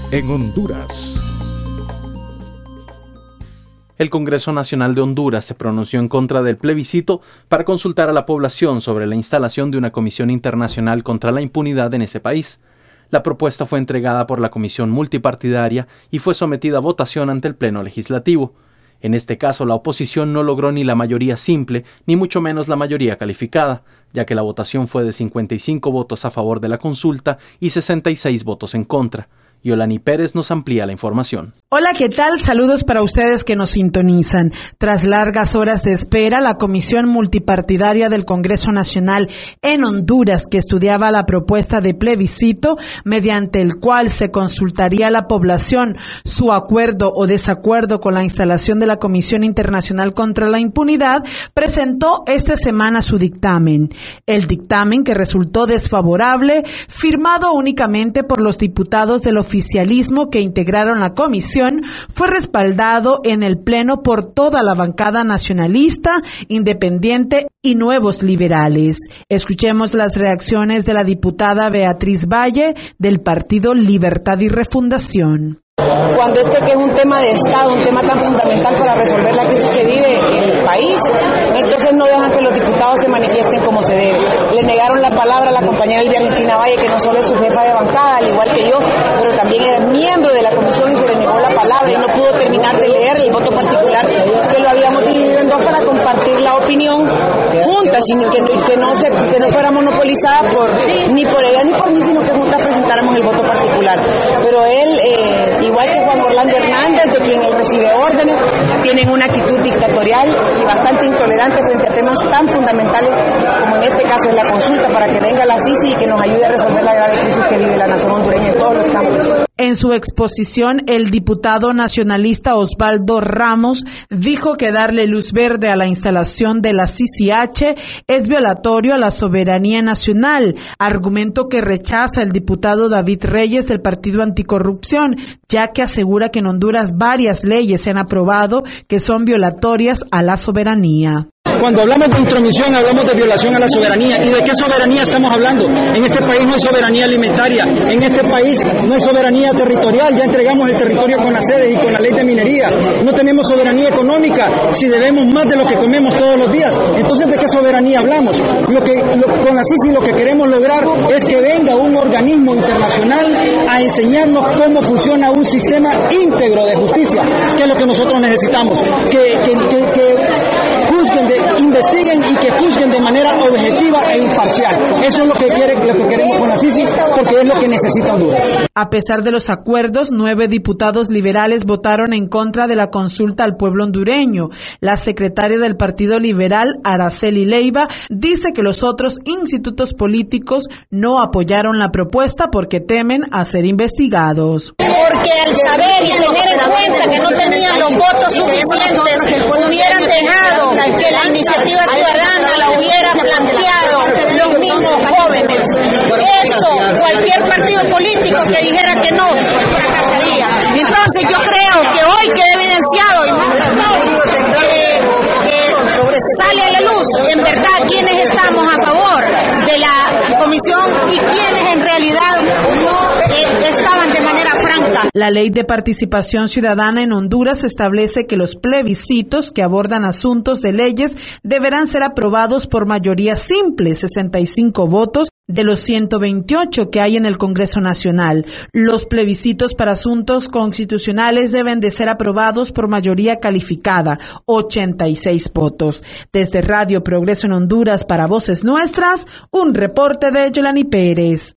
en Honduras. El Congreso Nacional de Honduras se pronunció en contra del plebiscito para consultar a la población sobre la instalación de una comisión internacional contra la impunidad en ese país. La propuesta fue entregada por la comisión multipartidaria y fue sometida a votación ante el Pleno Legislativo. En este caso, la oposición no logró ni la mayoría simple, ni mucho menos la mayoría calificada, ya que la votación fue de 55 votos a favor de la consulta y 66 votos en contra. Yolani Pérez nos amplía la información. Hola, ¿qué tal? Saludos para ustedes que nos sintonizan. Tras largas horas de espera, la Comisión Multipartidaria del Congreso Nacional en Honduras, que estudiaba la propuesta de plebiscito, mediante el cual se consultaría a la población su acuerdo o desacuerdo con la instalación de la Comisión Internacional contra la Impunidad, presentó esta semana su dictamen. El dictamen, que resultó desfavorable, firmado únicamente por los diputados del oficialismo que integraron la comisión, fue respaldado en el Pleno por toda la bancada nacionalista, independiente y nuevos liberales. Escuchemos las reacciones de la diputada Beatriz Valle del Partido Libertad y Refundación. Cuando es un tema de Estado, un tema tan fundamental para resolver la crisis que vive el país, entonces no dejan que los diputados se manifiesten como se debe. Le negaron la palabra a la compañera Elvia Argentina Valle, que no solo es su jefa de bancada, al igual que yo, pero también era miembro de la comisión y se le negó la palabra y no pudo terminar de leer el voto particular que lo habíamos dividido en dos para compartir la opinión juntas, sino que no fuera monopolizada ni por ella ni por mí, sino que juntas presentáramos el voto particular. Pero él, igual que Juan Orlando Hernández, de quien él recibe órdenes, tienen una actitud dictatorial y bastante intolerante frente a temas tan fundamentales como en este caso es la consulta, para que venga la CICI y que nos ayude a resolver la grave crisis que vive la nación hondureña en todos los campos. En su exposición, el diputado nacionalista Osvaldo Ramos dijo que darle luz verde a la instalación de la CICH es violatorio a la soberanía nacional, argumento que rechaza el diputado David Reyes del Partido Anticorrupción, ya que asegura que en Honduras varias leyes se han aprobado que son violatorias a la soberanía. Cuando hablamos de intromisión, hablamos de violación a la soberanía. ¿Y de qué soberanía estamos hablando? En este país no hay soberanía alimentaria, en este país no hay soberanía territorial, ya entregamos el territorio con las sedes y con la ley de minería. No tenemos soberanía económica si debemos más de lo que comemos todos los días. Entonces, ¿de qué soberanía hablamos? Con la CICI lo que queremos lograr es que venga un organismo internacional a enseñarnos cómo funciona un sistema íntegro de justicia, que es lo que nosotros necesitamos, que investiguen y que juzguen de manera objetiva e imparcial. Eso es lo que queremos con la CICI, porque es lo que necesita Honduras. A pesar de los acuerdos, 9 diputados liberales votaron en contra de la consulta al pueblo hondureño. La secretaria del Partido Liberal, Araceli Leiva, dice que los otros institutos políticos no apoyaron la propuesta porque temen a ser investigados. Porque al saber y tener en cuenta que no tenían los votos suficientes, hubieran dejado que la iniciativa ciudadana la hubiera planteado los mismos jóvenes. Eso, cualquier partido político que dijera que no, fracasaría. Entonces yo creo que hoy queda evidenciado y más sale a la luz, en verdad, quiénes estamos a favor de la comisión y quiénes en realidad no estaban de manera franca. La Ley de Participación Ciudadana en Honduras establece que los plebiscitos que abordan asuntos de leyes deberán ser aprobados por mayoría simple, 65 votos, de los 128 que hay en el Congreso Nacional. Los plebiscitos para asuntos constitucionales deben de ser aprobados por mayoría calificada, 86 votos. Desde Radio Progreso en Honduras para Voces Nuestras, un reporte de Yolani Pérez.